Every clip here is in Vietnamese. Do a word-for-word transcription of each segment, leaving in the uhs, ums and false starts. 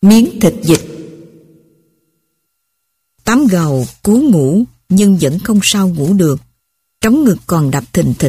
Miếng thịt vịt. Tám gầu cố ngủ nhưng vẫn không sao ngủ được, trống ngực còn đập thình thịch.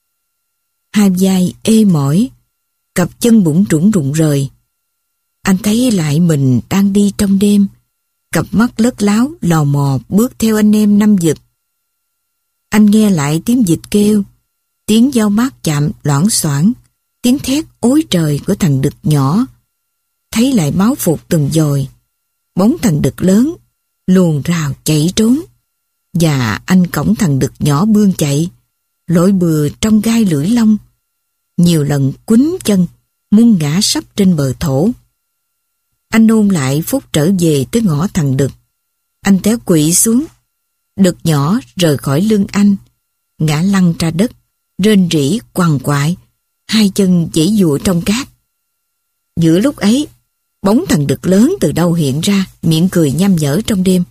Hai vai ê mỏi, cặp chân bủn rủn rụng rời. Anh thấy lại mình đang đi trong đêm, cặp mắt lớt láo lò mò bước theo anh em năm giật. Anh nghe lại tiếng vịt kêu, tiếng dao mát chạm loảng xoảng, tiếng thét ối trời của thằng đực nhỏ. Thấy lại máu phục từng dồi, bóng thằng đực lớn luồn rào chạy trốn, và anh cõng thằng đực nhỏ bươn chạy, lội bừa trong gai lưỡi long, nhiều lần quýnh chân muốn ngã sấp trên bờ thổ. Anh ôn lại phút trở về tới ngõ thằng đực. Anh té quỵ xuống, đực nhỏ rời khỏi lưng anh, ngã lăn ra đất, rên rỉ quằn quại, hai chân giãy giụa trong cát. Giữa lúc ấy, bóng thằng đực lớn từ đâu hiện ra, miệng cười nham nhở trong đêm.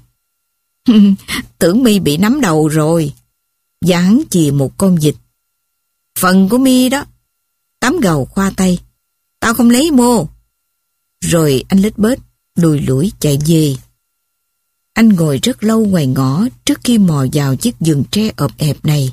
Tưởng mi bị nắm đầu rồi. Và hắn chìa một con vịt. Phần của mi đó. Tám gầu khoa tay. Tao không lấy mô. Rồi anh lết bết, lùi lủi chạy về. Anh ngồi rất lâu ngoài ngõ trước khi mò vào chiếc giường tre ộp ẹp này.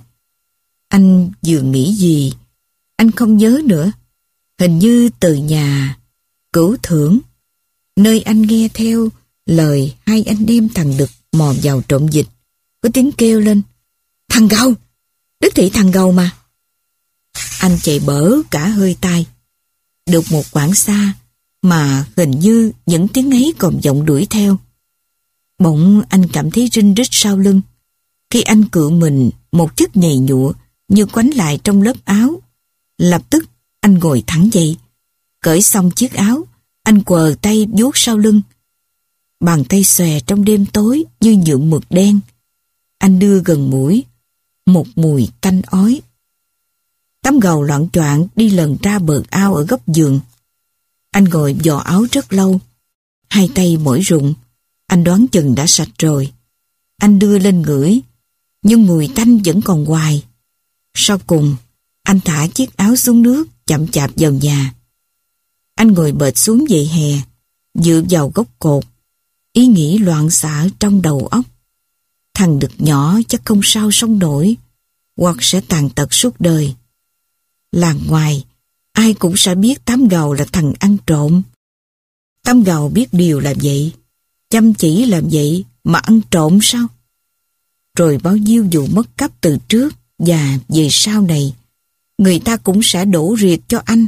Anh vừa nghĩ gì, anh không nhớ nữa. Hình như từ nhà Cửu Thưởng, nơi anh nghe theo lời hai anh em thằng đực mò vào trộm vịt, có tiếng kêu lên: "Thằng gầu! Đức thị thằng gầu mà!" Anh chạy bở cả hơi tai. Được một quãng xa mà hình như những tiếng ấy còn vọng đuổi theo. Bỗng anh cảm thấy rinh rít sau lưng. Khi anh cựa mình, một chất nhầy nhụa như quánh lại trong lớp áo. Lập tức anh ngồi thẳng dậy. Cởi xong chiếc áo, anh quờ tay vuốt sau lưng. Bàn tay xòe trong đêm tối như nhuộm mực đen. Anh đưa gần mũi một mùi tanh ói. Tám gầu loạng choạng đi lần ra bờ ao ở góc giường. Anh ngồi vò áo rất lâu, hai tay mỏi rụng. Anh đoán chừng đã sạch rồi. Anh đưa lên ngửi, nhưng mùi tanh vẫn còn hoài. Sau cùng, anh thả chiếc áo xuống nước, chậm chạp vào nhà. Anh ngồi bệt xuống vỉa hè, dựa vào gốc cột, ý nghĩ loạn xạ trong đầu óc. Thằng đực nhỏ chắc không sao sống nổi, hoặc sẽ tàn tật suốt đời. Làng ngoài, ai cũng sẽ biết Tám gầu là thằng ăn trộm. Tám gầu biết điều là vậy, chăm chỉ làm vậy mà ăn trộm sao? Rồi bao nhiêu vụ mất cắp từ trước và về sau này, người ta cũng sẽ đổ riệt cho anh.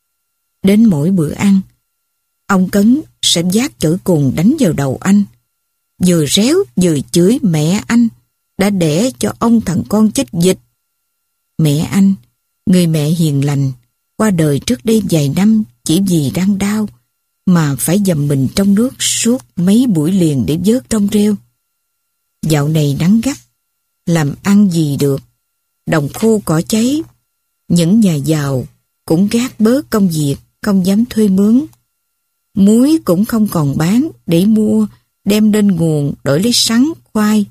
Đến mỗi bữa ăn, ông Cấn sẽ vác chổi cồn đánh vào đầu anh, vừa réo vừa chửi mẹ anh đã đẻ cho ông thằng con chết vịt. Mẹ anh, người mẹ hiền lành, qua đời trước đây vài năm chỉ vì đang đau mà phải dầm mình trong nước suốt mấy buổi liền để vớt trong rêu. Dạo này nắng gắt, làm ăn gì được, đồng khô cỏ cháy. Những nhà giàu cũng gác bớt công việc, không dám thuê mướn. Muối cũng không còn bán để mua, đem lên nguồn đổi lấy sắn, khoai.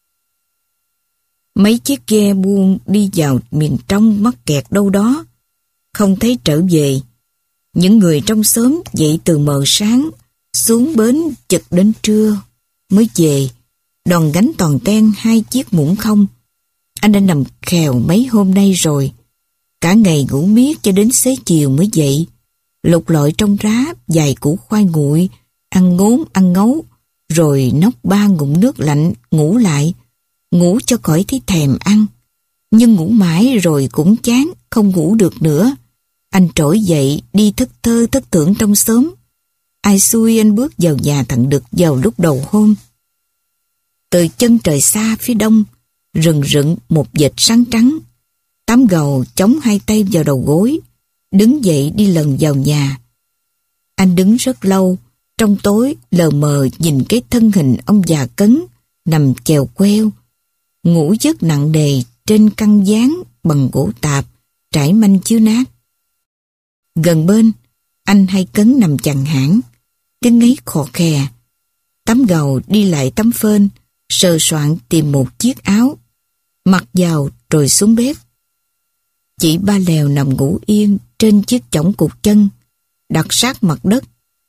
Mấy chiếc ghe buôn đi vào miền trong mắc kẹt đâu đó, không thấy trở về. Những người trong xóm dậy từ mờ sáng, xuống bến chực đến trưa mới về, đòn gánh toàn ten hai chiếc muỗng không. Anh đã nằm khèo mấy hôm nay rồi, cả ngày ngủ miết cho đến xế chiều mới dậy, lục lọi trong rá vài củ khoai nguội, ăn ngốn ăn ngấu, rồi nốc ba ngụm nước lạnh ngủ lại, ngủ cho khỏi thấy thèm ăn. Nhưng ngủ mãi rồi cũng chán, không ngủ được nữa. Anh trỗi dậy đi thất thơ thất tưởng trong xóm. Ai xui anh bước vào nhà thằng đực vào lúc đầu hôm. Từ chân trời xa phía đông, rừng rựng một vệt sáng trắng. Tám gầu chống hai tay vào đầu gối, đứng dậy đi lần vào nhà. Anh đứng rất lâu, trong tối lờ mờ nhìn cái thân hình ông già Cấn nằm chèo queo, ngủ giấc nặng nề trên căn ván bằng gỗ tạp trải manh chiếu nát. Gần bên, anh hay Cấn nằm chằn hãng, tiếng ấy khò khè. Tám gầu đi lại tấm phên, sờ soạn tìm một chiếc áo, mặc vào rồi xuống bếp. Chị Ba Lèo nằm ngủ yên trên chiếc chõng cục chân, đặt sát mặt đất.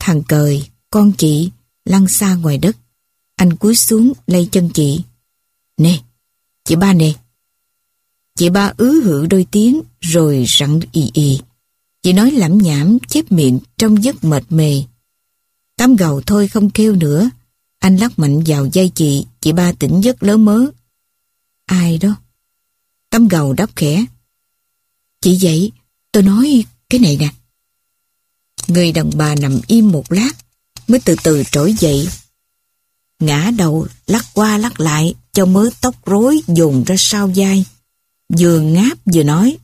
Thằng Cời, con chị, lăn xa ngoài đất. Anh cúi xuống lay chân chị. Nè, chị ba nè. Chị ba ứ hự đôi tiếng rồi rặn ì ì. Chị nói lẩm nhẩm chép miệng trong giấc mệt mề. Tám gầu thôi không kêu nữa. Anh lắc mạnh vào vai chị, chị ba tỉnh giấc lớ mớ. Ai đó? Tám gầu đáp khẽ. Chị dậy, tôi nói cái này nè. Người đàn bà nằm im một lát, mới từ từ trỗi dậy. Ngã đầu lắc qua lắc lại cho mớ tóc rối dồn ra sau vai. Vừa ngáp vừa nói.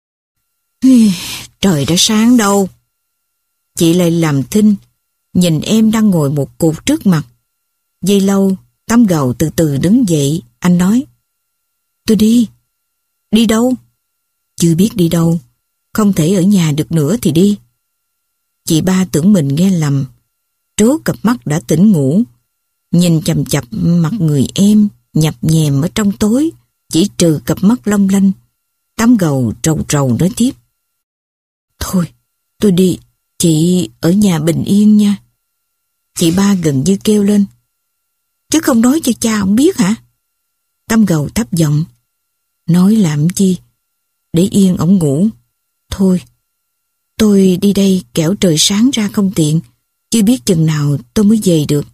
Trời đã sáng đâu. Chị lại làm thinh, nhìn em đang ngồi một cục trước mặt. Giây lâu, Tám gầu từ từ đứng dậy, anh nói. Tôi đi. Đi đâu? Chưa biết đi đâu. Không thể ở nhà được nữa thì đi. Chị ba tưởng mình nghe lầm. Trố cặp mắt đã tỉnh ngủ. Nhìn chằm chằm mặt người em, nhập nhèm ở trong tối, chỉ trừ cặp mắt long lanh. Tám gầu trầu trầu nói tiếp. Thôi, tôi đi. Chị ở nhà bình yên nha. Chị ba gần như kêu lên. Chứ không nói cho cha ông biết hả? Tám gầu thấp giọng. Nói làm chi? Để yên ổng ngủ. Thôi, tôi đi đây kẻo trời sáng ra không tiện. Chưa biết chừng nào tôi mới về được.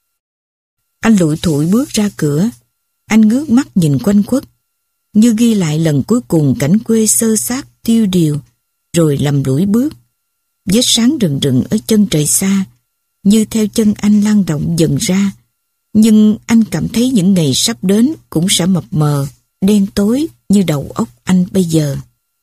Anh lủi thủi bước ra cửa. Anh ngước mắt nhìn quanh quất, như ghi lại lần cuối cùng cảnh quê xơ xác tiêu điều, rồi lầm lũi bước. Vết sáng rừng rừng ở chân trời xa, như theo chân anh lan rộng dần ra. Nhưng anh cảm thấy những ngày sắp đến cũng sẽ mập mờ, đen tối như đầu óc anh bây giờ.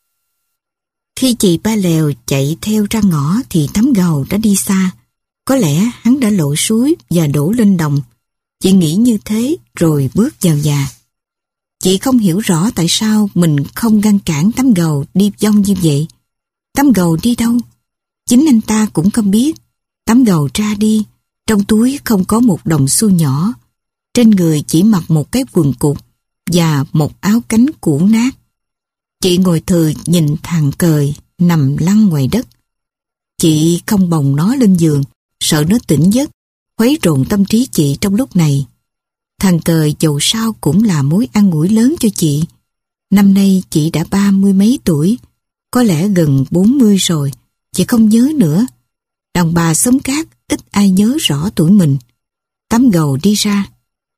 Khi chị Ba Lèo chạy theo ra ngõ thì Tám gầu đã đi xa. Có lẽ hắn đã lội suối và đổ lên đồng. Chị nghĩ như thế rồi bước vào nhà. Chị không hiểu rõ tại sao mình không ngăn cản Tám gầu đi vong như vậy. Tám gầu đi đâu? Chính anh ta cũng không biết. Tám gầu ra đi, trong túi không có một đồng xu nhỏ. Trên người chỉ mặc một cái quần cụt và một áo cánh cũ nát. Chị ngồi thừ nhìn thằng Cời nằm lăn ngoài đất. Chị không bồng nó lên giường, sợ nó tỉnh giấc, khuấy rộn tâm trí chị trong lúc này. Thằng Cời dầu sao cũng là mối an ủi lớn cho chị. Năm nay chị đã ba mươi mấy tuổi, có lẽ gần bốn mươi rồi, chị không nhớ nữa. Đàn bà xóm cát ít ai nhớ rõ tuổi mình. Tám gầu đi ra.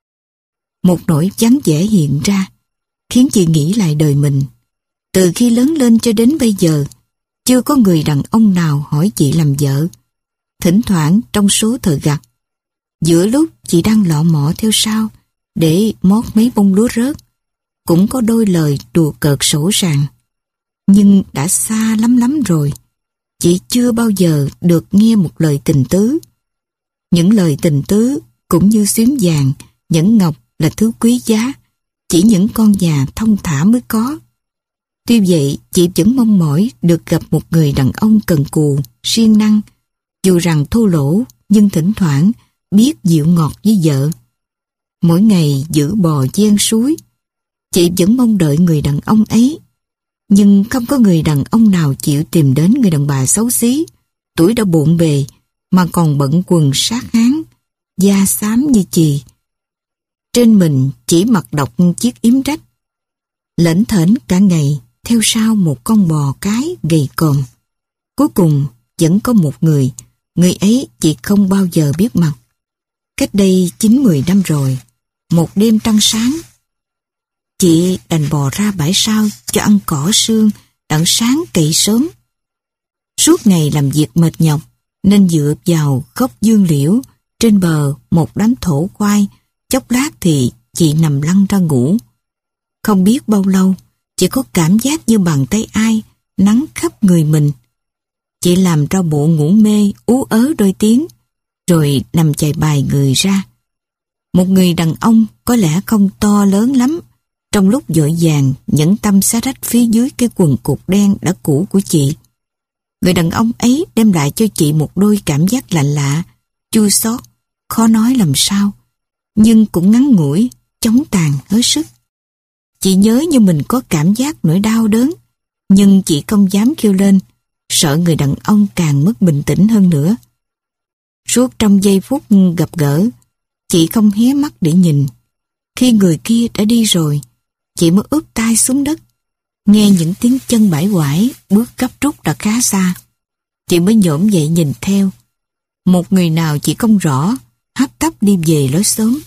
Một nỗi vắng vẻ hiện ra, khiến chị nghĩ lại đời mình. Từ khi lớn lên cho đến bây giờ, chưa có người đàn ông nào hỏi chị làm vợ. Thỉnh thoảng trong số thời gặt, giữa lúc chị đang lọ mọ theo sau để mót mấy bông lúa rớt, cũng có đôi lời đùa cợt sổ sàng. Nhưng đã xa lắm lắm rồi, chị chưa bao giờ được nghe một lời tình tứ. Những lời tình tứ cũng như xuyến vàng, nhẫn ngọc là thứ quý giá, chỉ những con già thông thả mới có. Tuy vậy, chị vẫn mong mỏi được gặp một người đàn ông cần cù, siêng năng, dù rằng thô lỗ nhưng thỉnh thoảng biết dịu ngọt với vợ. Mỗi ngày giữ bò ven suối, chị vẫn mong đợi người đàn ông ấy. Nhưng không có người đàn ông nào chịu tìm đến người đàn bà xấu xí, tuổi đã bộn bề mà còn bận quần sát háng, da xám như chì. Trên mình chỉ mặc độc chiếc yếm rách, lễnh thễnh cả ngày theo sau một con bò cái gầy còm. Cuối cùng vẫn có một người, người ấy chị không bao giờ biết mặt. Cách đây chín mười năm rồi, một đêm trăng sáng, chị đành bò ra bãi sau cho ăn cỏ sương, đặng sáng cậy sớm. Suốt ngày làm việc mệt nhọc, nên dựa vào gốc dương liễu, trên bờ một đám thổ khoai, chốc lát thì chị nằm lăn ra ngủ. Không biết bao lâu, chị có cảm giác như bàn tay ai nắng khắp người mình. Chị làm ra bộ ngủ mê, ú ớ đôi tiếng, rồi nằm chài bài người ra. Một người đàn ông có lẽ không to lớn lắm, trong lúc vội vàng nhẫn tâm xé rách phía dưới cái quần cụt đen đã cũ của chị. Người đàn ông ấy đem lại cho chị một đôi cảm giác lạ lạ, chua xót, khó nói làm sao, nhưng cũng ngắn ngủi, chóng tàn hết sức. Chị nhớ như mình có cảm giác nỗi đau đớn, nhưng chị không dám kêu lên, sợ người đàn ông càng mất bình tĩnh hơn nữa. Suốt trong giây phút gặp gỡ, chị không hé mắt để nhìn. Khi người kia đã đi rồi, chị mới úp tai xuống đất. Nghe những tiếng chân bãi quải, bước gấp rút đã khá xa. Chị mới nhổm dậy nhìn theo. Một người nào chị không rõ, hấp tấp đi về lối xóm.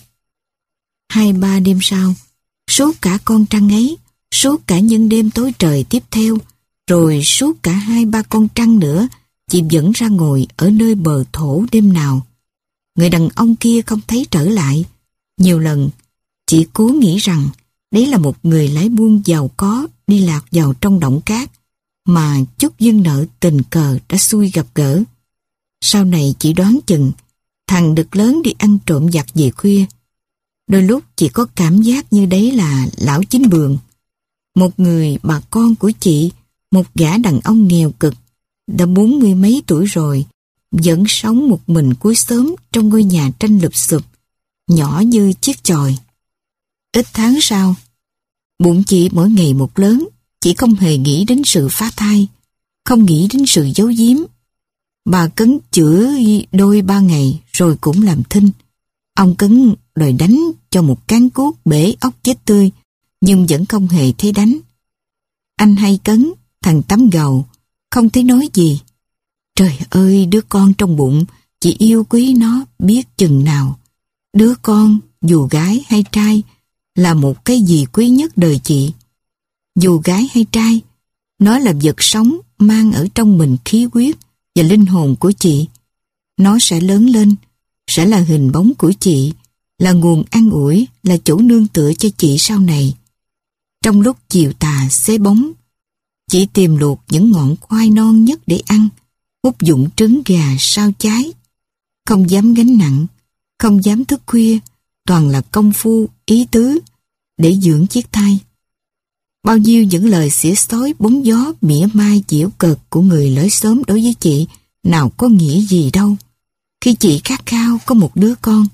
Hai ba đêm sau, suốt cả con trăng ấy, suốt cả những đêm tối trời tiếp theo, rồi suốt cả hai ba con trăng nữa, chị vẫn ra ngồi ở nơi bờ thổ đêm nào. Người đàn ông kia không thấy trở lại. Nhiều lần, chị cố nghĩ rằng đấy là một người lái buôn giàu có đi lạc vào trong động cát mà chút duyên nợ tình cờ đã xui gặp gỡ. Sau này chị đoán chừng thằng Đực lớn đi ăn trộm vặt về khuya. Đôi lúc chị có cảm giác như đấy là lão Chín Bường, một người bà con của chị, một gã đàn ông nghèo cực, đã bốn mươi mấy tuổi rồi, vẫn sống một mình cuối xóm trong ngôi nhà tranh lụp xụp, nhỏ như chiếc chòi. Ít tháng sau, bụng chị mỗi ngày một lớn, chị không hề nghĩ đến sự phá thai, không nghĩ đến sự giấu giếm. Bà Cấn chữa đôi ba ngày rồi cũng làm thinh. Ông Cấn đòi đánh cho một cán cuốc bể óc chết tươi, nhưng vẫn không hề thấy đánh. Anh hay Cấn, thằng Tắm Gầu, không thấy nói gì. Trời ơi, đứa con trong bụng, chị yêu quý nó biết chừng nào. Đứa con, dù gái hay trai, là một cái gì quý nhất đời chị. Dù gái hay trai, nó là vật sống mang ở trong mình khí huyết và linh hồn của chị. Nó sẽ lớn lên, sẽ là hình bóng của chị, là nguồn an ủi, là chỗ nương tựa cho chị sau này. Trong lúc chiều tà xế bóng, chị tìm luộc những ngọn khoai non nhất để ăn, hút dụng trứng gà sao cháy. Không dám gánh nặng, không dám thức khuya, toàn là công phu, ý tứ để dưỡng chiếc thai. Bao nhiêu những lời xỉa xói bóng gió mỉa mai giễu cợt của người lối xóm đối với chị nào có nghĩa gì đâu, khi chị khát khao có một đứa con.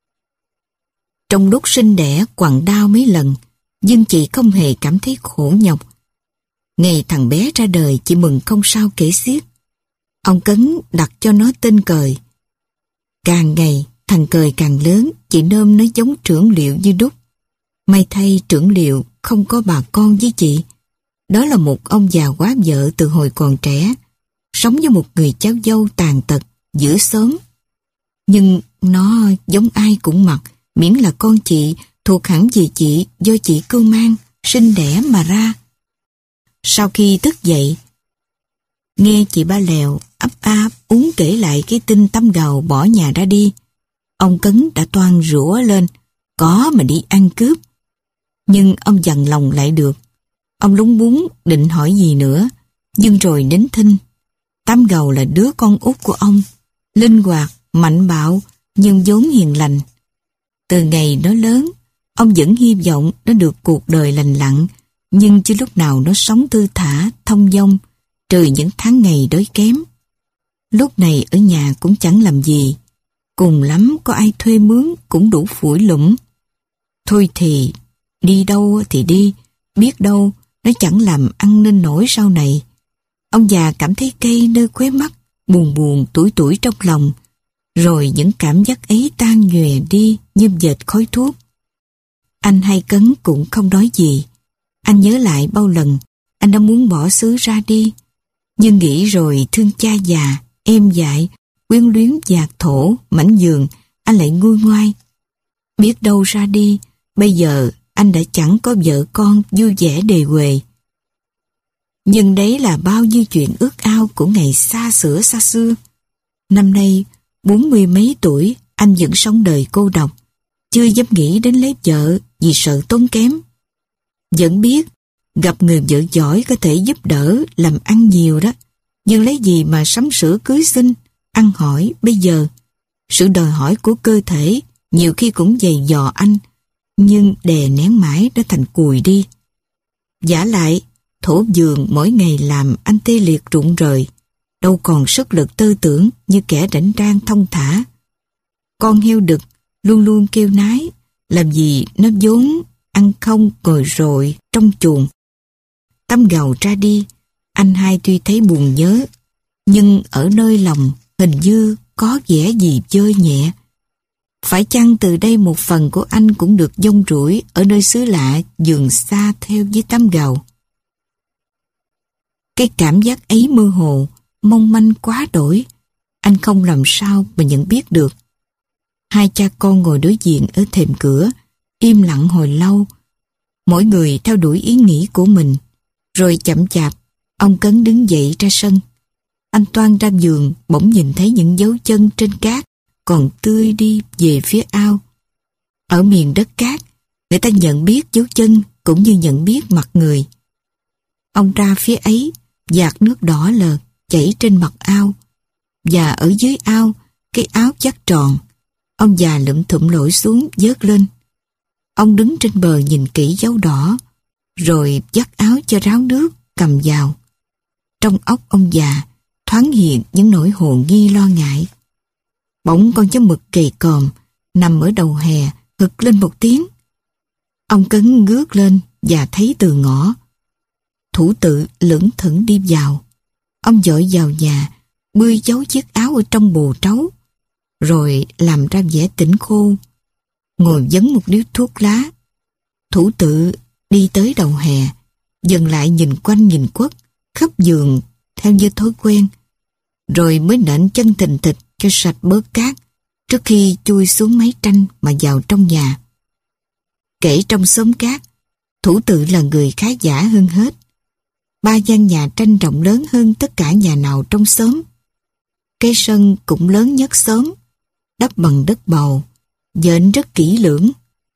Trong lúc sinh đẻ quặn đau mấy lần, nhưng chị không hề cảm thấy khổ nhọc. Ngày thằng bé ra đời, chị mừng không sao kể xiết. Ông Cấn đặt cho nó tên Cời. Càng ngày thằng Cời càng lớn, chị nôm nó giống trưởng Liệu như đúc. May thay trưởng Liệu không có bà con với chị. Đó là một ông già quá vợ từ hồi còn trẻ, sống với một người cháu dâu tàn tật giữa xóm. Nhưng nó giống ai cũng mặc, miễn là con chị, thuộc hẳn về chị, do chị cưu mang, sinh đẻ mà ra. Sau khi thức dậy, nghe chị Ba Lèo ấp áp uống kể lại cái tin Tắm Gầu bỏ nhà ra đi, ông Cấn đã toan rủa lên, có mà đi ăn cướp. Nhưng ông dằn lòng lại được. Ông lúng búng định hỏi gì nữa, nhưng rồi nín thinh. Tắm Gầu là đứa con út của ông, linh hoạt, mạnh bạo, nhưng vốn hiền lành. Từ ngày nó lớn, ông vẫn hy vọng nó được cuộc đời lành lặn, nhưng chưa lúc nào nó sống thư thả, thông dong, trừ những tháng ngày đói kém. Lúc này ở nhà cũng chẳng làm gì, cùng lắm có ai thuê mướn cũng đủ phủi lủm. Thôi thì, đi đâu thì đi, biết đâu nó chẳng làm ăn nên nổi sau này. Ông già cảm thấy cay nơi khóe mắt, buồn buồn tủi tủi trong lòng, rồi những cảm giác ấy tan nhòe đi như dệt khói thuốc. Anh hay Cấn cũng không nói gì. Anh nhớ lại bao lần anh đã muốn bỏ xứ ra đi, nhưng nghĩ rồi thương cha già, em dại, quyến luyến dạt thổ, mảnh giường, anh lại nguôi ngoai. Biết đâu ra đi, bây giờ anh đã chẳng có vợ con vui vẻ đề huề. Nhưng đấy là bao nhiêu chuyện ước ao của ngày xa xửa xa xưa. Năm nay, bốn mươi mấy tuổi, anh vẫn sống đời cô độc, chưa dám nghĩ đến lấy vợ vì sợ tốn kém. Vẫn biết, gặp người vợ giỏi có thể giúp đỡ, làm ăn nhiều đó, nhưng lấy gì mà sắm sửa cưới xin, ăn hỏi bây giờ. Sự đòi hỏi của cơ thể nhiều khi cũng dày dò anh, nhưng đè nén mãi đã thành cùi đi. Vả lại, thổ giường mỗi ngày làm anh tê liệt rụng rời, đâu còn sức lực tư tưởng như kẻ rảnh rang thông thả. Con heo đực luôn luôn kêu nái, làm gì nó vốn ăn không ngồi rồi trong chuồng. Tắm Gầu ra đi, anh hai tuy thấy buồn nhớ, nhưng ở nơi lòng hình như có vẻ gì chơi nhẹ. Phải chăng từ đây một phần của anh cũng được dông rủi ở nơi xứ lạ dường xa theo với tấm gầu. Cái cảm giác ấy mơ hồ, mong manh quá đổi. Anh không làm sao mà nhận biết được. Hai cha con ngồi đối diện ở thềm cửa, im lặng hồi lâu. Mỗi người theo đuổi ý nghĩ của mình. Rồi chậm chạp, ông Cấn đứng dậy ra sân. Anh toan ra giường, bỗng nhìn thấy những dấu chân trên cát còn tươi đi về phía ao. Ở miền đất cát, người ta nhận biết dấu chân cũng như nhận biết mặt người. Ông ra phía ấy, dạt nước đỏ lờ chảy trên mặt ao. Và ở dưới ao, cái áo chắc tròn. Ông già lụm thụm lội xuống vớt lên. Ông đứng trên bờ nhìn kỹ dấu đỏ, rồi vắt áo cho ráo nước, cầm vào. Trong óc ông già thoáng hiện những nỗi hồ nghi lo ngại. Bỗng con chó mực kỳ còm nằm ở đầu hè hực lên một tiếng. Ông Cấn ngước lên và thấy từ ngõ. Thủ tự lững thững đi vào. Ông vội vào nhà, bươi giấu chiếc áo ở trong bồ trấu, rồi làm ra vẻ tỉnh khô, ngồi vấn một điếu thuốc lá. Thủ tự đi tới đầu hè, dừng lại nhìn quanh nhìn quất, khắp giường theo như thói quen, rồi mới nện chân thình thịch cho sạch bớt cát trước khi chui xuống máy tranh mà vào trong nhà. Kể trong xóm cát, thủ tự là người khá giả hơn hết. Ba gian nhà tranh rộng lớn hơn tất cả nhà nào trong xóm. Cái sân cũng lớn nhất xóm, đắp bằng đất bầu, dện rất kỹ lưỡng.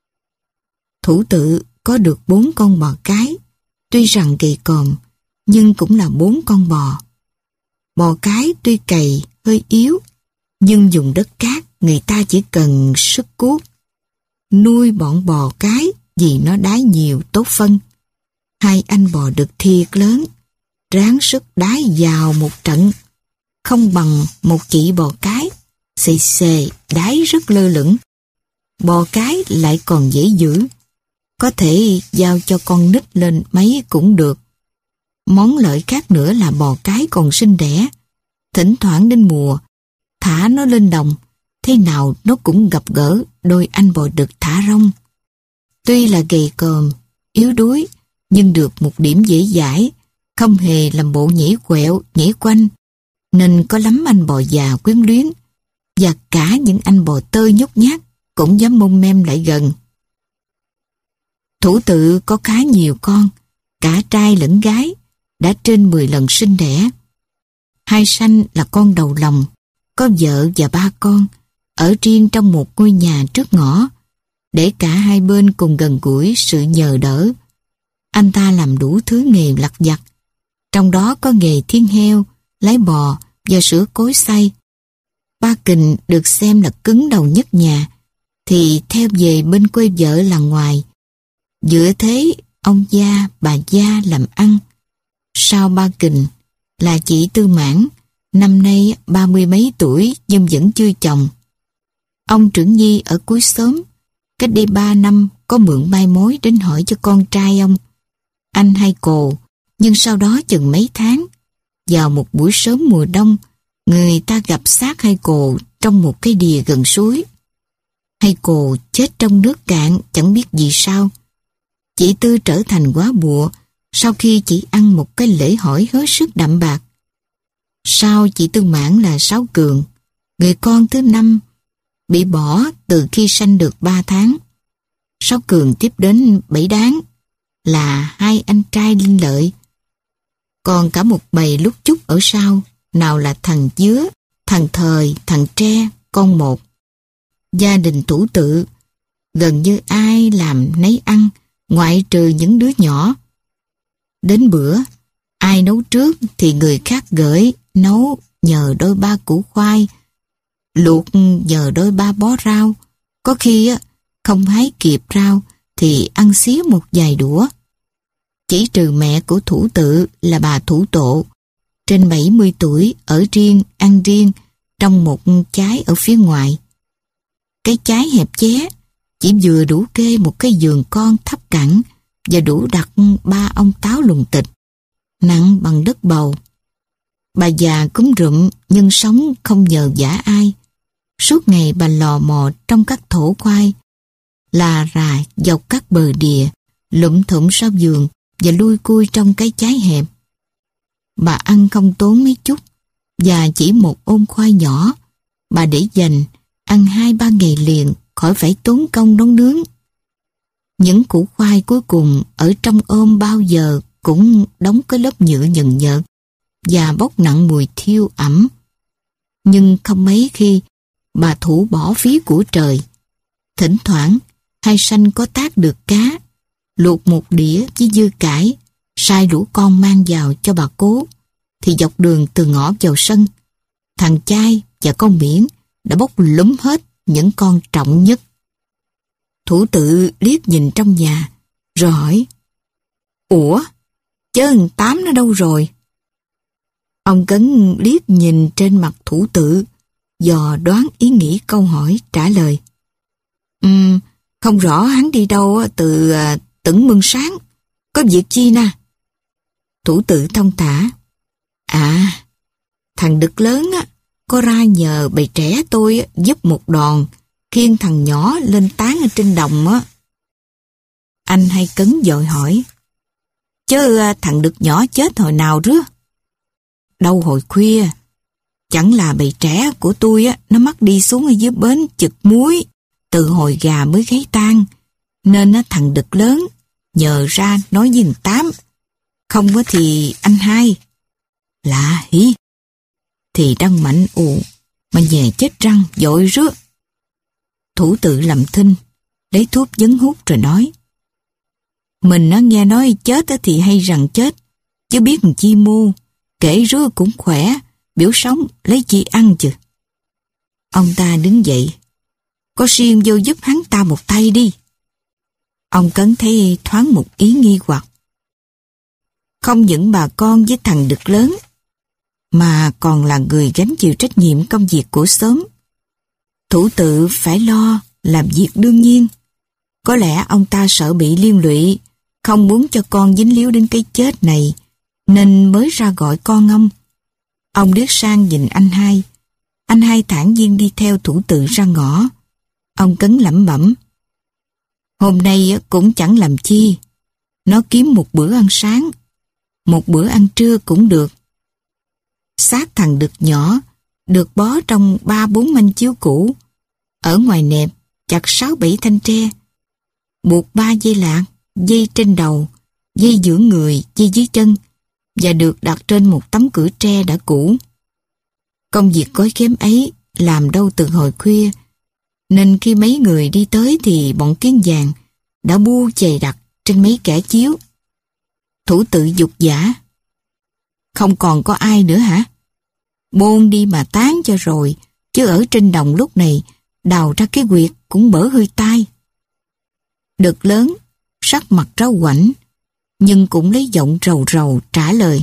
Thủ tự có được bốn con bò cái, tuy rằng gầy còm, nhưng cũng là bốn con bò. Bò cái tuy cày hơi yếu, nhưng dùng đất cát người ta chỉ cần sức cuốc. Nuôi bọn bò cái vì nó đái nhiều tốt phân. Hai anh bò đực thiệt lớn, ráng sức đái vào một trận, không bằng một chị bò cái, xề xề đái rất lơ lửng. Bò cái lại còn dễ giữ, có thể giao cho con nít lên mấy cũng được. Món lợi khác nữa là bò cái còn sinh đẻ. Thỉnh thoảng đến mùa, thả nó lên đồng, thế nào nó cũng gặp gỡ đôi anh bò đực thả rông. Tuy là gầy còm, yếu đuối, nhưng được một điểm dễ dãi, không hề làm bộ nhảy quẹo, nhảy quanh, nên có lắm anh bò già quyến luyến, và cả những anh bò tơ nhút nhát cũng dám mông mem lại gần. Thủ tự có khá nhiều con, cả trai lẫn gái, đã trên mười lần sinh đẻ. Hai sanh là con đầu lòng, có vợ và ba con, ở riêng trong một ngôi nhà trước ngõ, để cả hai bên cùng gần gũi sự nhờ đỡ. Anh ta làm đủ thứ nghề lặt vặt, trong đó có nghề thiên heo, lái bò và sửa cối xay. Ba Kình được xem là cứng đầu nhất nhà, thì theo về bên quê vợ là ngoài. Dựa thế ông gia, bà gia làm ăn. Sau Ba Kình là chị Tư Mãn, năm nay ba mươi mấy tuổi nhưng vẫn chưa chồng. Ông Trưởng Nhi ở cuối xóm, cách đây ba năm có mượn mai mối đến hỏi cho con trai ông. Anh hay cồ, nhưng sau đó chừng mấy tháng, vào một buổi sớm mùa đông, người ta gặp xác hay cồ trong một cái đìa gần suối. Hay cồ chết trong nước cạn chẳng biết vì sao. Chị Tư trở thành góa bụa sau khi chị ăn một cái lễ hỏi hết sức đậm bạc. Sau chị Tư Mãn là Sáu Cường, người con thứ năm, bị bỏ từ khi sanh được ba tháng. Sáu Cường tiếp đến Bảy Đáng, là hai anh trai Linh Lợi. Còn cả một bầy lúc chúc ở sau, nào là thằng Dứa, thằng Thời, thằng Tre, con một. Gia đình Thủ tự, gần như ai làm nấy ăn, ngoại trừ những đứa nhỏ. Đến bữa, ai nấu trước thì người khác gửi nấu nhờ đôi ba củ khoai, luộc nhờ đôi ba bó rau. Có khi không hái kịp rau thì ăn xía một vài đũa. Chỉ trừ mẹ của Thủ tự là bà Thủ Tộ, trên bảy mươi tuổi, ở riêng, ăn riêng, trong một chái ở phía ngoài. Cái chái hẹp ché, chỉ vừa đủ kê một cái giường con thấp cẳng và đủ đặt ba ông táo lùng tịch, nặng bằng đất bầu. Bà già cúm rụm nhưng sống không nhờ vả ai. Suốt ngày bà lò mò trong các thổ khoai, là rà dọc các bờ đìa, lụm thủm sau vườn và lui cui trong cái trái hẹp. Bà ăn không tốn mấy chút, và chỉ một ôm khoai nhỏ, bà để dành, ăn hai ba ngày liền, khỏi phải tốn công nấu nướng. Những củ khoai cuối cùng ở trong ôm bao giờ cũng đóng cái lớp nhựa nhần nhợt và bốc nặng mùi thiêu ẩm. Nhưng không mấy khi bà thủ bỏ phí của trời. Thỉnh thoảng hai sanh có tác được cá, luộc một đĩa với dưa cải, sai rủ con mang vào cho bà cố, thì dọc đường từ ngõ vào sân, thằng Chai và con Miễn đã bốc lúm hết những con trọng nhất. Thủ tự liếc nhìn trong nhà, rồi hỏi: "Ủa, chớ thằng Tám nó đâu rồi?" Ông Cấn liếc nhìn trên mặt thủ tự, dò đoán ý nghĩ câu hỏi, trả lời: um, "Không rõ hắn đi đâu từ uh, tửng mừng sáng, có việc chi nè?" Thủ tự thông thả: "À, thằng Đực lớn á, có ra nhờ bầy trẻ tôi giúp một đòn, khiêng thằng nhỏ lên tán ở trên đồng á." Anh Hai Cấn vội hỏi: "Chứ thằng Đực nhỏ chết hồi nào rứa?" "Đâu hồi khuya, chẳng là bầy trẻ của tôi á, nó mắc đi xuống ở dưới bến chực muối, từ hồi gà mới gáy tan, nên á, thằng Đực lớn nhờ ra nói với thằng Tám, không có thì anh Hai." "Lạ hỉ?" Thì đang mạnh ù, mà nhè chết răng dội rứa. Thủ tự làm thinh, lấy thuốc vấn hút rồi nói: "Mình nó nghe nói chết thì hay rằng chết, chứ biết làm chi mô, kể rứa cũng khỏe, biểu sống lấy chi ăn chứ." Ông ta đứng dậy: "Có xiên vô giúp hắn ta một tay đi." Ông Cấn thấy thoáng một ý nghi hoặc. Không những bà con với thằng Đực lớn, mà còn là người gánh chịu trách nhiệm công việc của xóm. Thủ tự phải lo làm việc đương nhiên. Có lẽ ông ta sợ bị liên lụy, không muốn cho con dính líu đến cái chết này, nên mới ra gọi con ông. Ông liếc sang nhìn anh Hai. Anh Hai thản nhiên đi theo thủ tự ra ngõ. Ông Cấn lẩm bẩm: "Hôm nay cũng chẳng làm chi, nó kiếm một bữa ăn sáng, một bữa ăn trưa cũng được." Xác thằng Đực nhỏ được bó trong ba bốn manh chiếu cũ, ở ngoài nẹp chặt sáu bảy thanh tre, buộc ba dây lạc, dây trên đầu, dây giữa người, dây dưới chân, và được đặt trên một tấm cửa tre đã cũ. Công việc gói ghém ấy làm đâu từ hồi khuya, nên khi mấy người đi tới thì bọn kiến vàng đã bu chày đặt trên mấy kẻ chiếu. Thủ tự dục giả: "Không còn có ai nữa hả? Bôn đi mà tán cho rồi, chứ ở trên đồng lúc này đào ra cái quyệt cũng bở hơi tai." Đực lớn sắc mặt rau quảnh, nhưng cũng lấy giọng rầu rầu trả lời: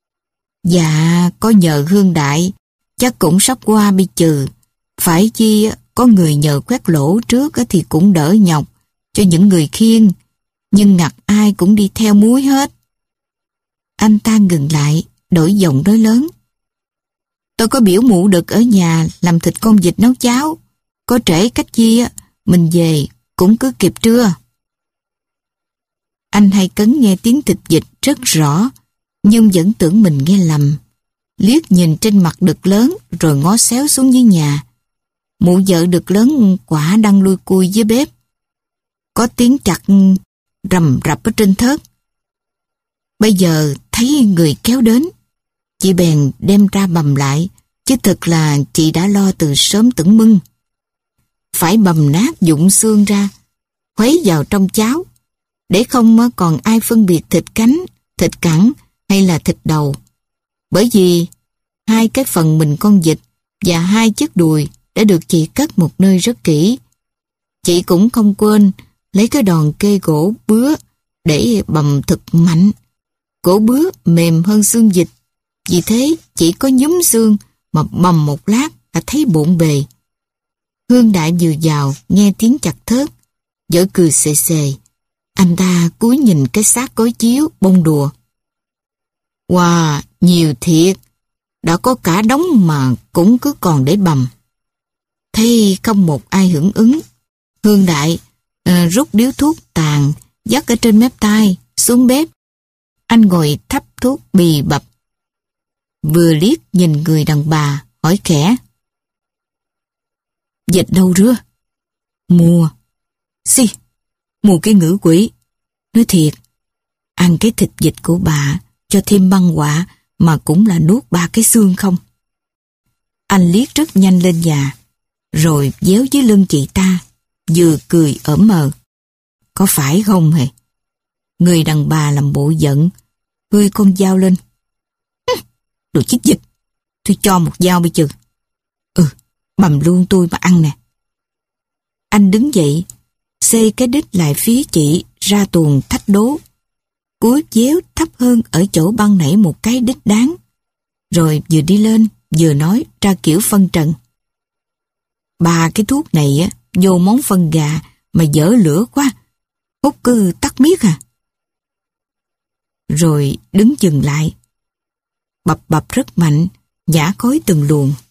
"Dạ, có nhờ Hương Đại, chắc cũng sắp qua bi trừ. Phải chi có người nhờ quét lỗ trước thì cũng đỡ nhọc cho những người khiêng, nhưng ngặt ai cũng đi theo muối hết." Anh ta ngừng lại, đổi giọng nói lớn: "Tôi có biểu mụ Đực ở nhà làm thịt con vịt nấu cháo, có trễ cách chi mình về cũng cứ kịp trưa." Anh Hai Cấn nghe tiếng thịt vịt rất rõ, nhưng vẫn tưởng mình nghe lầm. Liếc nhìn trên mặt Đực lớn rồi ngó xéo xuống dưới nhà. Mụ vợ Đực lớn quả đang lui cui dưới bếp. Có tiếng chặt rầm rập ở trên thớt. Bây giờ thấy người kéo đến, chị bèn đem ra bầm lại, chứ thực là chị đã lo từ sớm tửng mưng. Phải bầm nát dụng xương ra, khuấy vào trong cháo, để không còn ai phân biệt thịt cánh, thịt cẳng hay là thịt đầu. Bởi vì hai cái phần mình con vịt và hai chiếc đùi đã được chị cất một nơi rất kỹ. Chị cũng không quên lấy cái đòn kê gỗ bứa để bầm thực mạnh. Gỗ bứa mềm hơn xương vịt, vì thế chỉ có nhúm xương mà bầm một lát đã thấy bộn bề. Hương Đại vừa vào nghe tiếng chặt thớt, vội cười xề xề. Anh ta cúi nhìn cái xác cối chiếu bông đùa: "Wow, nhiều thiệt, đã có cả đống mà cũng cứ còn để bầm. Thấy không một ai hưởng ứng, Hương Đại à, rút điếu thuốc tàn, dắt ở trên mép tai, xuống bếp. Anh ngồi thắp thuốc bì bập. Vừa liếc nhìn người đàn bà, hỏi khẽ. Dịch đâu rứa? Mua. Xì, mua cái ngữ quỷ. Nói thiệt, ăn cái thịt vịt của bà cho thêm băng quạ mà cũng là nuốt ba cái xương không? Anh liếc rất nhanh lên nhà, rồi déo dưới lưng chị ta, vừa cười ởm mờ. Có phải không hề? Người đàn bà làm bộ giận, hươi con dao lên. Đồ chích dịch, tôi cho một dao bây giờ. Ừ, bầm luôn tôi mà ăn nè. Anh đứng dậy, xê cái đít lại phía chị ra tuồng thách đố. Cúi déo thấp hơn ở chỗ băng nảy một cái đít đáng. Rồi vừa đi lên, vừa nói ra kiểu phân trần. Ba cái thuốc này á, vô món phân gà mà dở lửa quá. Hút cứ tắt miết à. Rồi đứng dừng lại. Bập bập rất mạnh, nhả khói từng luồng.